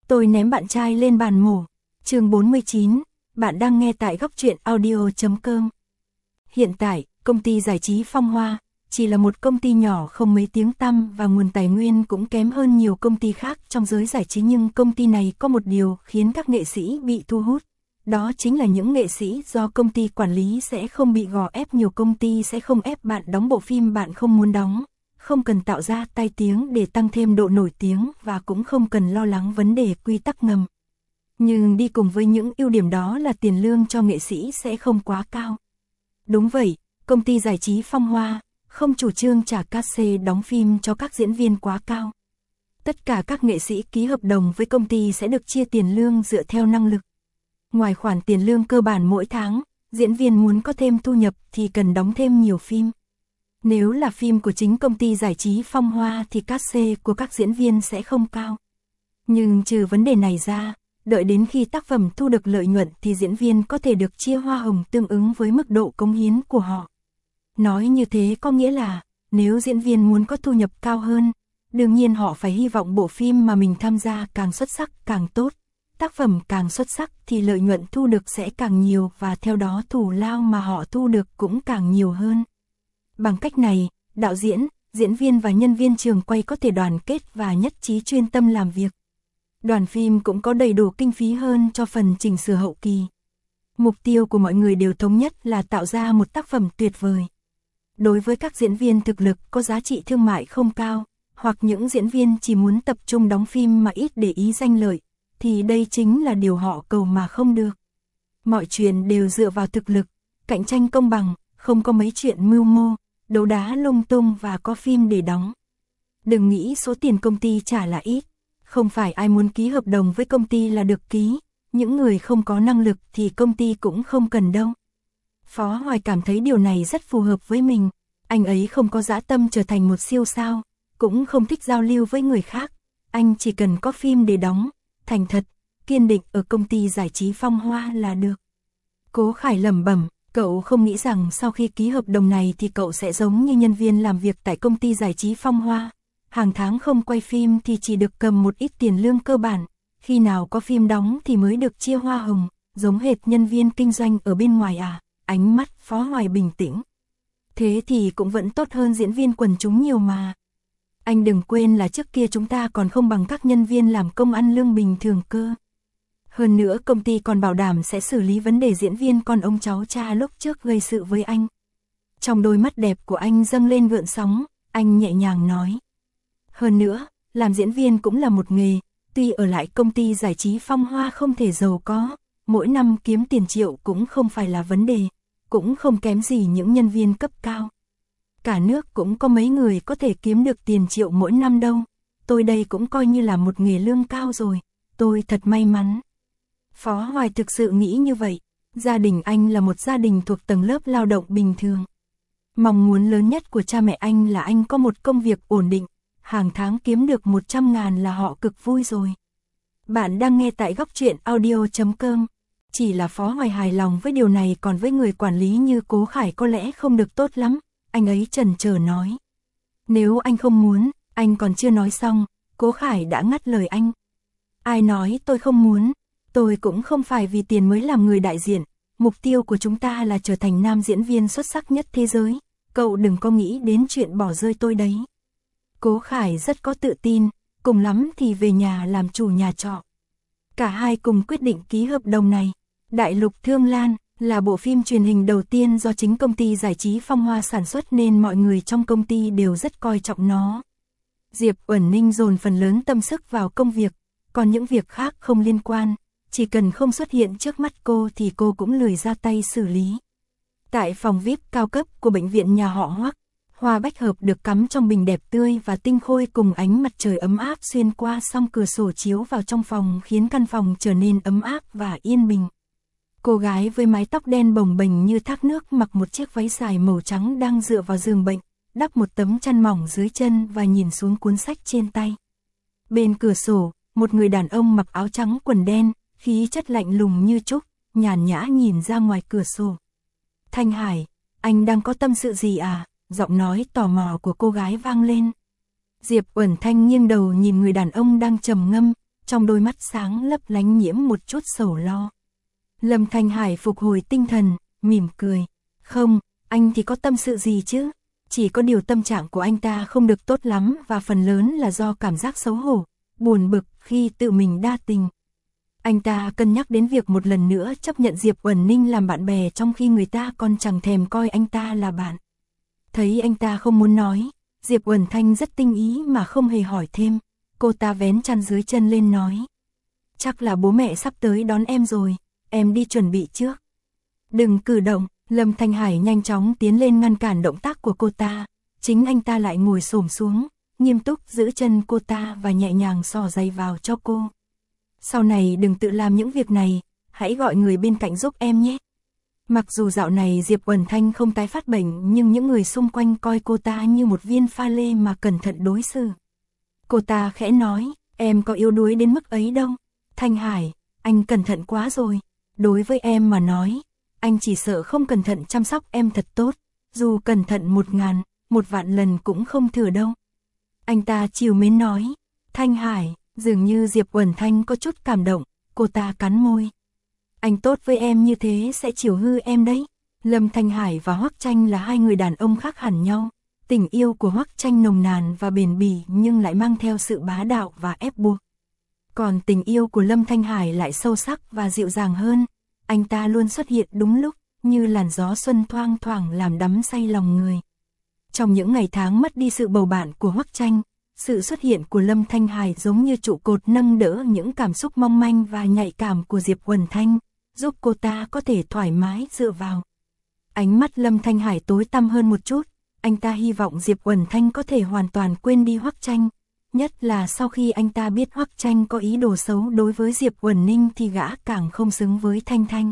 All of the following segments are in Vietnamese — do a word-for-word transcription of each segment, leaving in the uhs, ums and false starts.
Tôi ném bạn trai lên bàn mổ. Chương bốn mươi chín, bạn đang nghe tại góc truyện audio chấm com. Hiện tại, công ty giải trí Phong Hoa chỉ là một công ty nhỏ không mấy tiếng tăm và nguồn tài nguyên cũng kém hơn nhiều công ty khác trong giới giải trí, nhưng công ty này có một điều khiến các nghệ sĩ bị thu hút. Đó chính là những nghệ sĩ do công ty quản lý sẽ không bị gò ép. Nhiều công ty sẽ không ép bạn đóng bộ phim bạn không muốn đóng, không cần tạo ra tai tiếng để tăng thêm độ nổi tiếng và cũng không cần lo lắng vấn đề quy tắc ngầm. Nhưng đi cùng với những ưu điểm đó là tiền lương cho nghệ sĩ sẽ không quá cao. Đúng vậy, công ty giải trí Phong Hoa không chủ trương trả cát-xê đóng phim cho các diễn viên quá cao. Tất cả các nghệ sĩ ký hợp đồng với công ty sẽ được chia tiền lương dựa theo năng lực. Ngoài khoản tiền lương cơ bản mỗi tháng, diễn viên muốn có thêm thu nhập thì cần đóng thêm nhiều phim. Nếu là phim của chính công ty giải trí Phong Hoa thì cát-xê của các diễn viên sẽ không cao. Nhưng trừ vấn đề này ra, đợi đến khi tác phẩm thu được lợi nhuận thì diễn viên có thể được chia hoa hồng tương ứng với mức độ cống hiến của họ. Nói như thế có nghĩa là, nếu diễn viên muốn có thu nhập cao hơn, đương nhiên họ phải hy vọng bộ phim mà mình tham gia càng xuất sắc càng tốt. Tác phẩm càng xuất sắc thì lợi nhuận thu được sẽ càng nhiều và theo đó thù lao mà họ thu được cũng càng nhiều hơn. Bằng cách này, đạo diễn, diễn viên và nhân viên trường quay có thể đoàn kết và nhất trí chuyên tâm làm việc. Đoàn phim cũng có đầy đủ kinh phí hơn cho phần chỉnh sửa hậu kỳ. Mục tiêu của mọi người đều thống nhất là tạo ra một tác phẩm tuyệt vời. Đối với các diễn viên thực lực có giá trị thương mại không cao, hoặc những diễn viên chỉ muốn tập trung đóng phim mà ít để ý danh lợi, thì đây chính là điều họ cầu mà không được. Mọi chuyện đều dựa vào thực lực, cạnh tranh công bằng, không có mấy chuyện mưu mô, đấu đá lung tung và có phim để đóng. Đừng nghĩ số tiền công ty trả là ít, không phải ai muốn ký hợp đồng với công ty là được ký, những người không có năng lực thì công ty cũng không cần đâu. Phó Hoài cảm thấy điều này rất phù hợp với mình, anh ấy không có dã tâm trở thành một siêu sao, cũng không thích giao lưu với người khác, anh chỉ cần có phim để đóng, thành thật, kiên định ở công ty giải trí Phong Hoa là được. Cố Khải lẩm bẩm, cậu không nghĩ rằng sau khi ký hợp đồng này thì cậu sẽ giống như nhân viên làm việc tại công ty giải trí Phong Hoa. Hàng tháng không quay phim thì chỉ được cầm một ít tiền lương cơ bản, khi nào có phim đóng thì mới được chia hoa hồng, giống hệt nhân viên kinh doanh ở bên ngoài à? Ánh mắt Phó Hoài bình tĩnh. Thế thì cũng vẫn tốt hơn diễn viên quần chúng nhiều mà. Anh đừng quên là trước kia chúng ta còn không bằng các nhân viên làm công ăn lương bình thường cơ. Hơn nữa công ty còn bảo đảm sẽ xử lý vấn đề diễn viên con ông cháu cha lúc trước gây sự với anh. Trong đôi mắt đẹp của anh dâng lên gợn sóng, anh nhẹ nhàng nói. Hơn nữa, làm diễn viên cũng là một nghề, tuy ở lại công ty giải trí Phong Hoa không thể giàu có, mỗi năm kiếm tiền triệu cũng không phải là vấn đề, cũng không kém gì những nhân viên cấp cao. Cả nước cũng có mấy người có thể kiếm được tiền triệu mỗi năm đâu, tôi đây cũng coi như là một nghề lương cao rồi, tôi thật may mắn. Phó Hoài thực sự nghĩ như vậy, gia đình anh là một gia đình thuộc tầng lớp lao động bình thường. Mong muốn lớn nhất của cha mẹ anh là anh có một công việc ổn định, hàng tháng kiếm được một trăm ngàn là họ cực vui rồi. Bạn đang nghe tại góc truyện audio chấm com. Chỉ là Phó Hoài hài lòng với điều này, còn với người quản lý như Cố Khải có lẽ không được tốt lắm, anh ấy chần chờ nói. Nếu anh không muốn, anh còn chưa nói xong, Cố Khải đã ngắt lời anh. Ai nói tôi không muốn, tôi cũng không phải vì tiền mới làm người đại diện, mục tiêu của chúng ta là trở thành nam diễn viên xuất sắc nhất thế giới, cậu đừng có nghĩ đến chuyện bỏ rơi tôi đấy. Cố Khải rất có tự tin, cùng lắm thì về nhà làm chủ nhà trọ. Cả hai cùng quyết định ký hợp đồng này. Đại Lục Thương Lan là bộ phim truyền hình đầu tiên do chính công ty giải trí Phong Hoa sản xuất nên mọi người trong công ty đều rất coi trọng nó. Diệp Uẩn Ninh dồn phần lớn tâm sức vào công việc, còn những việc khác không liên quan, chỉ cần không xuất hiện trước mắt cô thì cô cũng lười ra tay xử lý. Tại phòng vi ai pi cao cấp của bệnh viện nhà họ Hoắc, hoa bách hợp được cắm trong bình đẹp tươi và tinh khôi cùng ánh mặt trời ấm áp xuyên qua song cửa sổ chiếu vào trong phòng khiến căn phòng trở nên ấm áp và yên bình. Cô gái với mái tóc đen bồng bềnh như thác nước mặc một chiếc váy dài màu trắng đang dựa vào giường bệnh, đắp một tấm chăn mỏng dưới chân và nhìn xuống cuốn sách trên tay. Bên cửa sổ, một người đàn ông mặc áo trắng quần đen, khí chất lạnh lùng như trúc, nhàn nhã nhìn ra ngoài cửa sổ. Thanh Hải, anh đang có tâm sự gì à? Giọng nói tò mò của cô gái vang lên. Diệp Uẩn Thanh nghiêng đầu nhìn người đàn ông đang trầm ngâm, trong đôi mắt sáng lấp lánh nhiễm một chút sầu lo. Lâm Thanh Hải phục hồi tinh thần, mỉm cười. Không, anh thì có tâm sự gì chứ? Chỉ có điều tâm trạng của anh ta không được tốt lắm và phần lớn là do cảm giác xấu hổ, buồn bực khi tự mình đa tình. Anh ta cân nhắc đến việc một lần nữa chấp nhận Diệp Uẩn Ninh làm bạn bè trong khi người ta còn chẳng thèm coi anh ta là bạn. Thấy anh ta không muốn nói, Diệp Uẩn Thanh rất tinh ý mà không hề hỏi thêm. Cô ta vén chăn dưới chân lên nói. Chắc là bố mẹ sắp tới đón em rồi, em đi chuẩn bị trước. Đừng cử động, Lâm Thanh Hải nhanh chóng tiến lên ngăn cản động tác của cô ta. Chính anh ta lại ngồi xổm xuống, nghiêm túc giữ chân cô ta và nhẹ nhàng xỏ giày vào cho cô. Sau này đừng tự làm những việc này, hãy gọi người bên cạnh giúp em nhé. Mặc dù dạo này Diệp Uẩn Thanh không tái phát bệnh nhưng những người xung quanh coi cô ta như một viên pha lê mà cẩn thận đối xử. Cô ta khẽ nói, em có yếu đuối đến mức ấy đâu. Thanh Hải, anh cẩn thận quá rồi. Đối với em mà nói, anh chỉ sợ không cẩn thận chăm sóc em thật tốt. Dù cẩn thận một ngàn, một vạn lần cũng không thừa đâu. Anh ta trìu mến nói. Thanh Hải, dường như Diệp Uẩn Thanh có chút cảm động. Cô ta cắn môi. Anh tốt với em như thế sẽ chiều hư em đấy. Lâm Thanh Hải và Hoắc Tranh là hai người đàn ông khác hẳn nhau. Tình yêu của Hoắc Tranh nồng nàn và bền bỉ nhưng lại mang theo sự bá đạo và ép buộc. Còn tình yêu của Lâm Thanh Hải lại sâu sắc và dịu dàng hơn. Anh ta luôn xuất hiện đúng lúc, như làn gió xuân thoang thoảng làm đắm say lòng người. Trong những ngày tháng mất đi sự bầu bạn của Hoắc Tranh, sự xuất hiện của Lâm Thanh Hải giống như trụ cột nâng đỡ những cảm xúc mong manh và nhạy cảm của Diệp Uẩn Thanh, giúp cô ta có thể thoải mái dựa vào. Ánh mắt Lâm Thanh Hải tối tăm hơn một chút. Anh ta hy vọng Diệp Uẩn Thanh có thể hoàn toàn quên đi Hoắc Tranh, nhất là sau khi anh ta biết Hoắc Tranh có ý đồ xấu đối với Diệp Uẩn Ninh thì gã càng không xứng với Thanh Thanh.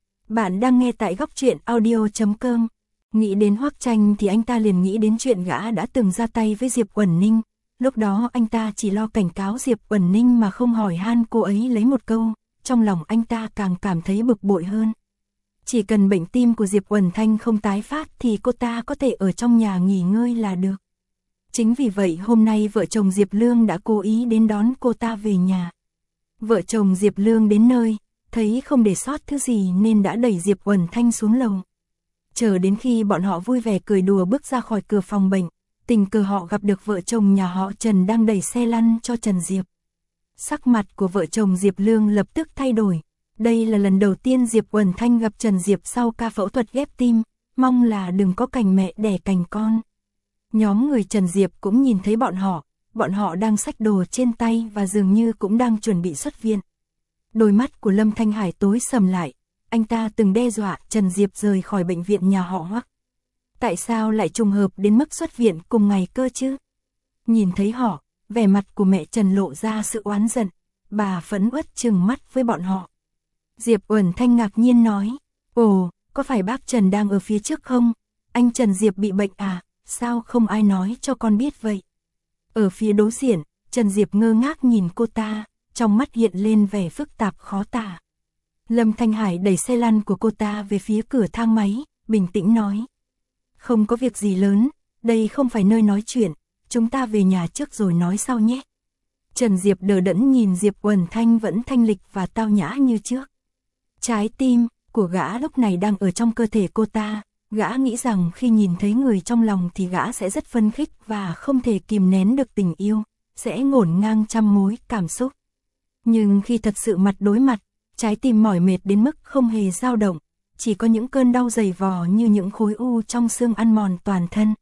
Bạn đang nghe tại góc truyện audio chấm com. Nghĩ đến Hoắc Tranh thì anh ta liền nghĩ đến chuyện gã đã từng ra tay với Diệp Uẩn Ninh. Lúc đó anh ta chỉ lo cảnh cáo Diệp Uẩn Ninh mà không hỏi han cô ấy lấy một câu, trong lòng anh ta càng cảm thấy bực bội hơn. Chỉ cần bệnh tim của Diệp Uẩn Thanh không tái phát thì cô ta có thể ở trong nhà nghỉ ngơi là được. Chính vì vậy hôm nay vợ chồng Diệp Lương đã cố ý đến đón cô ta về nhà. Vợ chồng Diệp Lương đến nơi, thấy không để sót thứ gì nên đã đẩy Diệp Uẩn Thanh xuống lầu. Chờ đến khi bọn họ vui vẻ cười đùa bước ra khỏi cửa phòng bệnh, tình cờ họ gặp được vợ chồng nhà họ Trần đang đẩy xe lăn cho Trần Diệp. Sắc mặt của vợ chồng Diệp Lương lập tức thay đổi. Đây là lần đầu tiên Diệp Uẩn Thanh gặp Trần Diệp sau ca phẫu thuật ghép tim, mong là đừng có cành mẹ đẻ cành con. Nhóm người Trần Diệp cũng nhìn thấy bọn họ, bọn họ đang xách đồ trên tay và dường như cũng đang chuẩn bị xuất viện. Đôi mắt của Lâm Thanh Hải tối sầm lại, anh ta từng đe dọa Trần Diệp rời khỏi bệnh viện nhà họ Hoắc. Tại sao lại trùng hợp đến mức xuất viện cùng ngày cơ chứ? Nhìn thấy họ, vẻ mặt của mẹ Trần lộ ra sự oán giận, bà phẫn uất trừng mắt với bọn họ. Diệp Uẩn Thanh ngạc nhiên nói, ồ, có phải bác Trần đang ở phía trước không? Anh Trần Diệp bị bệnh à, sao không ai nói cho con biết vậy? Ở phía đối diện, Trần Diệp ngơ ngác nhìn cô ta, trong mắt hiện lên vẻ phức tạp khó tả. Lâm Thanh Hải đẩy xe lăn của cô ta về phía cửa thang máy, bình tĩnh nói. Không có việc gì lớn, đây không phải nơi nói chuyện, chúng ta về nhà trước rồi nói sau nhé. Trần Diệp đờ đẫn nhìn Diệp Uẩn Thanh vẫn thanh lịch và tao nhã như trước. Trái tim của gã lúc này đang ở trong cơ thể cô ta, gã nghĩ rằng khi nhìn thấy người trong lòng thì gã sẽ rất phấn khích và không thể kìm nén được tình yêu, sẽ ngổn ngang trăm mối cảm xúc. Nhưng khi thật sự mặt đối mặt, trái tim mỏi mệt đến mức không hề dao động, chỉ có những cơn đau dày vò như những khối u trong xương ăn mòn toàn thân.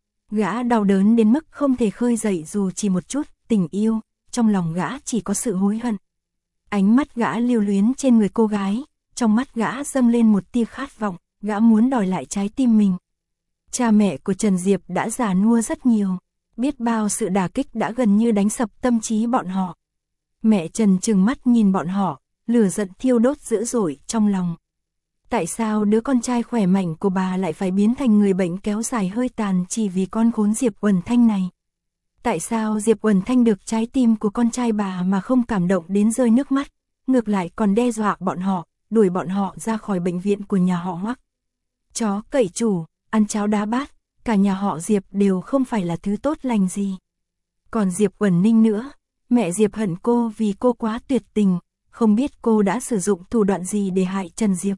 Gã đau đớn đến mức không thể khơi dậy dù chỉ một chút tình yêu, trong lòng gã chỉ có sự hối hận. Ánh mắt gã lưu luyến trên người cô gái, trong mắt gã dâng lên một tia khát vọng, gã muốn đòi lại trái tim mình. Cha mẹ của Trần Diệp đã già nua rất nhiều, biết bao sự đả kích đã gần như đánh sập tâm trí bọn họ. Mẹ Trần trừng mắt nhìn bọn họ, lửa giận thiêu đốt dữ dội trong lòng. Tại sao đứa con trai khỏe mạnh của bà lại phải biến thành người bệnh kéo dài hơi tàn chỉ vì con khốn Diệp Uẩn Thanh này? Tại sao Diệp Uẩn Thanh được trái tim của con trai bà mà không cảm động đến rơi nước mắt, ngược lại còn đe dọa bọn họ, đuổi bọn họ ra khỏi bệnh viện của nhà họ Hoắc? Chó cậy chủ, ăn cháo đá bát, cả nhà họ Diệp đều không phải là thứ tốt lành gì. Còn Diệp Uẩn Ninh nữa, Mẹ Diệp hận cô vì cô quá tuyệt tình, không biết cô đã sử dụng thủ đoạn gì để hại Trần Diệp.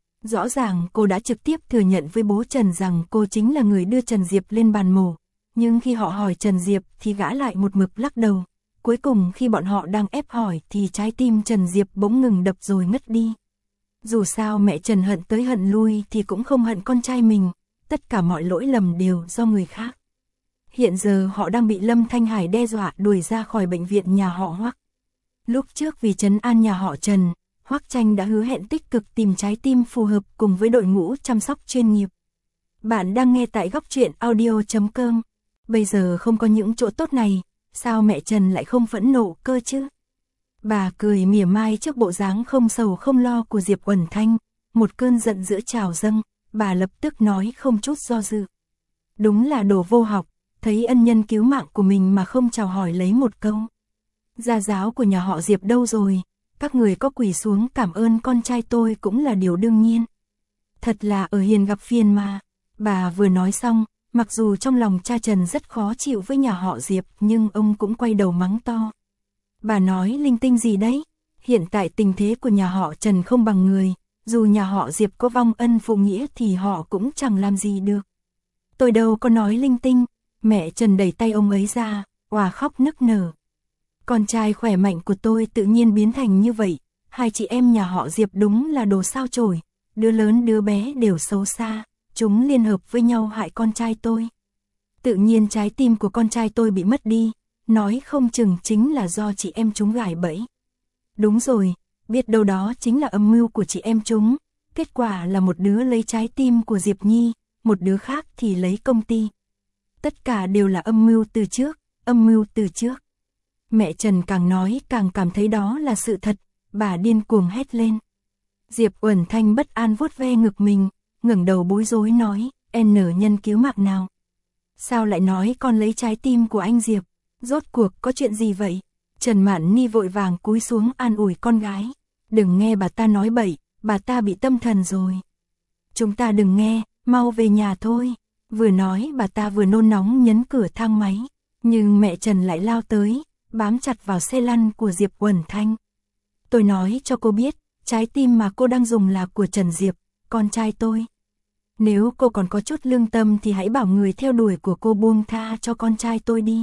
Rõ ràng cô đã trực tiếp thừa nhận với bố Trần rằng cô chính là người đưa Trần Diệp lên bàn mổ, nhưng khi họ hỏi Trần Diệp thì gã lại một mực lắc đầu. Cuối cùng khi bọn họ đang ép hỏi thì trái tim Trần Diệp bỗng ngừng đập rồi ngất đi. Dù sao mẹ Trần hận tới hận lui thì cũng không hận con trai mình, tất cả mọi lỗi lầm đều do người khác. Hiện giờ họ đang bị Lâm Thanh Hải đe dọa đuổi ra khỏi bệnh viện nhà họ Hoắc. Lúc trước vì trấn an nhà họ Trần, Hoắc Tranh đã hứa hẹn tích cực tìm trái tim phù hợp cùng với đội ngũ chăm sóc chuyên nghiệp. Bạn đang nghe tại góc truyện audio chấm com. Bây giờ không có những chỗ tốt này, sao mẹ Trần lại không phẫn nộ cơ chứ? Bà cười mỉa mai trước bộ dáng không sầu không lo của Diệp Uẩn Thanh, một cơn giận dữ trào dâng, bà lập tức nói không chút do dự. Đúng là đồ vô học, thấy ân nhân cứu mạng của mình mà không chào hỏi lấy một câu. Gia giáo của nhà họ Diệp đâu rồi, các người có quỳ xuống cảm ơn con trai tôi cũng là điều đương nhiên. Thật là ở hiền gặp phiền mà. Bà vừa nói xong, mặc dù trong lòng cha Trần rất khó chịu với nhà họ Diệp nhưng ông cũng quay đầu mắng to. Bà nói linh tinh gì đấy, hiện tại tình thế của nhà họ Trần không bằng người, dù nhà họ Diệp có vong ân phụ nghĩa thì họ cũng chẳng làm gì được. Tôi đâu có nói linh tinh, mẹ Trần đẩy tay ông ấy ra, òa khóc nức nở. Con trai khỏe mạnh của tôi tự nhiên biến thành như vậy, hai chị em nhà họ Diệp đúng là đồ sao chổi, đứa lớn đứa bé đều xấu xa, chúng liên hợp với nhau hại con trai tôi. Tự nhiên trái tim của con trai tôi bị mất đi, nói không chừng chính là do chị em chúng gài bẫy. Đúng rồi, biết đâu đó chính là âm mưu của chị em chúng, kết quả là một đứa lấy trái tim của Diệp Nhi, một đứa khác thì lấy công ty. Tất cả đều là âm mưu từ trước, âm mưu từ trước. Mẹ Trần càng nói càng cảm thấy đó là sự thật, bà điên cuồng hét lên. Diệp Uẩn Thanh bất an vuốt ve ngực mình, ngẩng đầu bối rối nói, N nhân cứu mạng nào? Sao lại nói con lấy trái tim của anh Diệp? Rốt cuộc có chuyện gì vậy? Trần Mạn Ni vội vàng cúi xuống an ủi con gái. Đừng nghe bà ta nói bậy, bà ta bị tâm thần rồi. Chúng ta đừng nghe, mau về nhà thôi. Vừa nói bà ta vừa nôn nóng nhấn cửa thang máy. Nhưng mẹ Trần lại lao tới, bám chặt vào xe lăn của Diệp Uẩn Thanh. Tôi nói cho cô biết, trái tim mà cô đang dùng là của Trần Diệp, con trai tôi. Nếu cô còn có chút lương tâm thì hãy bảo người theo đuổi của cô buông tha cho con trai tôi đi.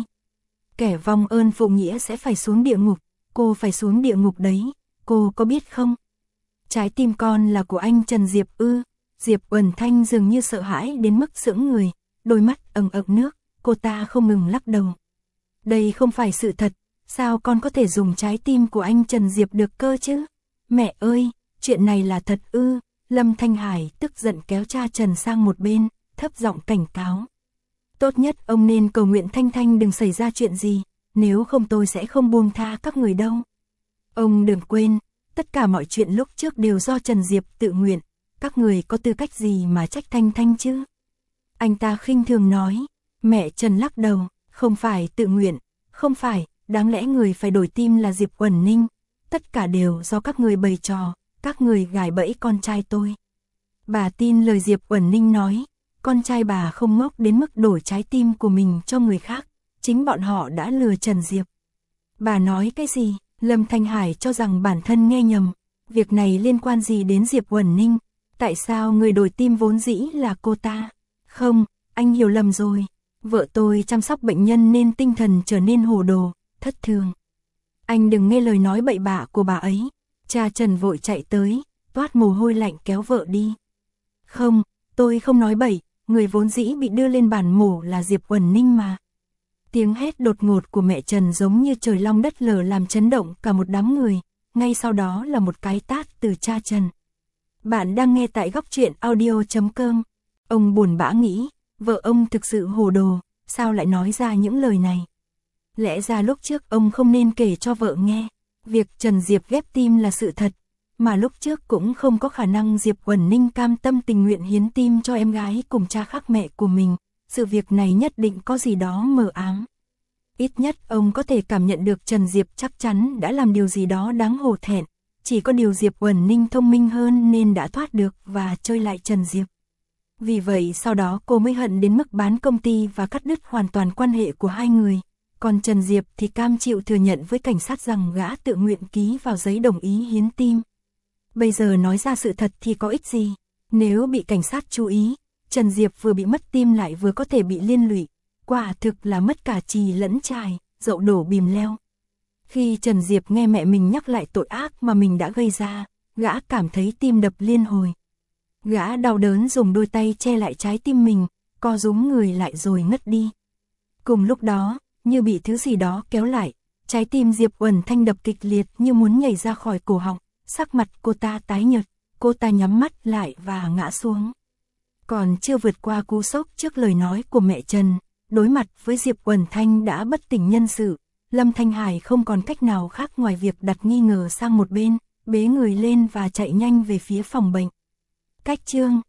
Kẻ vong ơn phụ nghĩa sẽ phải xuống địa ngục, cô phải xuống địa ngục đấy, cô có biết không? Trái tim con là của anh Trần Diệp ư? Diệp Uẩn Thanh dường như sợ hãi đến mức sững người, đôi mắt ẩn ẩn nước, cô ta không ngừng lắc đầu. Đây không phải sự thật, sao con có thể dùng trái tim của anh Trần Diệp được cơ chứ? Mẹ ơi, chuyện này là thật ư? Lâm Thanh Hải tức giận kéo cha Trần sang một bên, thấp giọng cảnh cáo. Tốt nhất ông nên cầu nguyện Thanh Thanh đừng xảy ra chuyện gì, nếu không tôi sẽ không buông tha các người đâu. Ông đừng quên, tất cả mọi chuyện lúc trước đều do Trần Diệp tự nguyện, các người có tư cách gì mà trách Thanh Thanh chứ? Anh ta khinh thường nói, mẹ Trần lắc đầu, không phải tự nguyện, không phải, đáng lẽ người phải đổi tim là Diệp Uẩn Ninh, tất cả đều do các người bày trò, các người gài bẫy con trai tôi. Bà tin lời Diệp Uẩn Ninh nói, con trai bà không ngốc đến mức đổi trái tim của mình cho người khác, chính bọn họ đã lừa Trần Diệp. Bà nói cái gì? Lâm Thanh Hải cho rằng bản thân nghe nhầm, việc này liên quan gì đến Diệp Uẩn Ninh, tại sao người đổi tim vốn dĩ là cô ta? Không, anh hiểu lầm rồi, vợ tôi chăm sóc bệnh nhân nên tinh thần trở nên hồ đồ, thất thường. Anh đừng nghe lời nói bậy bạ của bà ấy. Cha Trần vội chạy tới, toát mồ hôi lạnh kéo vợ đi. Không, tôi không nói bậy, người vốn dĩ bị đưa lên bàn mổ là Diệp Uẩn Ninh mà. Tiếng hét đột ngột của mẹ Trần giống như trời long đất lở làm chấn động cả một đám người, ngay sau đó là một cái tát từ cha Trần. Bạn đang nghe tại góc truyện audio chấm com. Ông buồn bã nghĩ, vợ ông thực sự hồ đồ, sao lại nói ra những lời này. Lẽ ra lúc trước ông không nên kể cho vợ nghe. Việc Trần Diệp ghép tim là sự thật, mà lúc trước cũng không có khả năng Diệp Uẩn Ninh cam tâm tình nguyện hiến tim cho em gái cùng cha khác mẹ của mình, sự việc này nhất định có gì đó mờ ám. Ít nhất ông có thể cảm nhận được Trần Diệp chắc chắn đã làm điều gì đó đáng hổ thẹn, chỉ có điều Diệp Uẩn Ninh thông minh hơn nên đã thoát được và chơi lại Trần Diệp. Vì vậy sau đó cô mới hận đến mức bán công ty và cắt đứt hoàn toàn quan hệ của hai người, còn Trần Diệp thì cam chịu thừa nhận với cảnh sát rằng gã tự nguyện ký vào giấy đồng ý hiến tim. Bây giờ nói ra sự thật thì có ích gì, nếu bị cảnh sát chú ý, Trần Diệp vừa bị mất tim lại vừa có thể bị liên lụy, quả thực là mất cả chì lẫn chài, dậu đổ bìm leo. Khi Trần Diệp nghe mẹ mình nhắc lại tội ác mà mình đã gây ra, gã cảm thấy tim đập liên hồi. Gã đau đớn dùng đôi tay che lại trái tim mình, co rúm người lại rồi ngất đi. Cùng lúc đó, như bị thứ gì đó kéo lại, trái tim Diệp Uẩn Thanh đập kịch liệt như muốn nhảy ra khỏi cổ họng, sắc mặt cô ta tái nhợt, cô ta nhắm mắt lại và ngã xuống. Còn chưa vượt qua cú sốc trước lời nói của mẹ Trần, đối mặt với Diệp Uẩn Thanh đã bất tỉnh nhân sự, Lâm Thanh Hải không còn cách nào khác ngoài việc đặt nghi ngờ sang một bên, bế người lên và chạy nhanh về phía phòng bệnh. Cách chương